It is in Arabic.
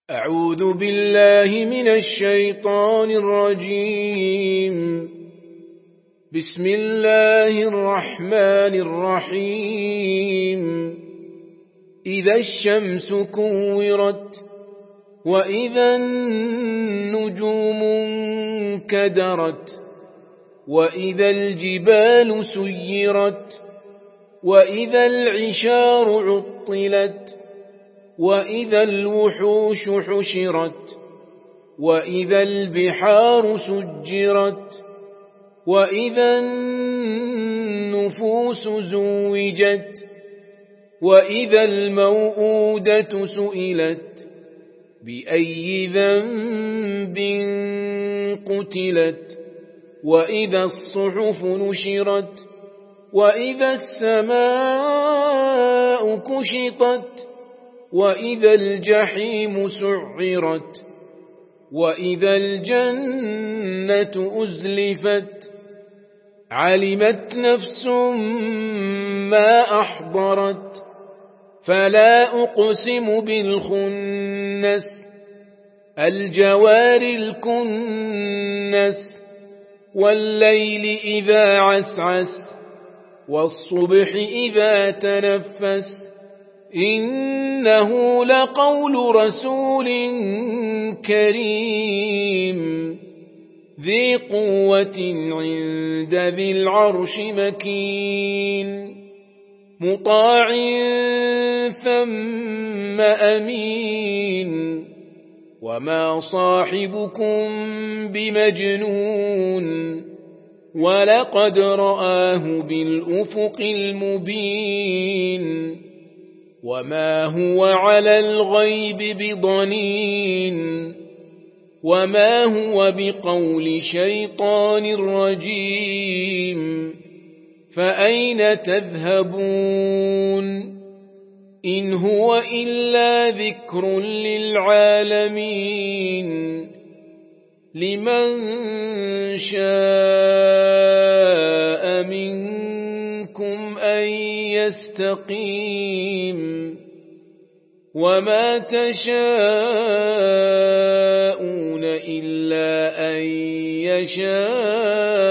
أعوذ بالله من الشيطان الرجيم. بسم الله الرحمن الرحيم. إذا الشمس كورت وإذا النجوم انكدرت وإذا الجبال سيرت وإذا العشار عطلت وإذا الوحوش حشرت وإذا البحار سجرت وإذا النفوس زوجت وإذا الموءودة سئلت بأي ذنب قتلت وإذا الصحف نشرت وإذا السماء كشطت وإذا الجحيم سعرت وإذا الجنة أزلفت علمت نفس ما أحضرت فلا أقسم بالخنس الجوار الكنس والليل إذا عسعس والصبح إذا تنفس إنه لقول رسول كريم ذي قوة عند ذي العرش مكين مطاع ثم أمين وما صاحبكم بمجنون ولقد رآه بالأفق المبين وما هو على الغيب بضنين وما هو بقول شيطان رجيم فأين تذهبون إن هو إلا ذكر للعالمين لمن شاء منكم أن يستقيم وما تشاءون إلا أن يشاء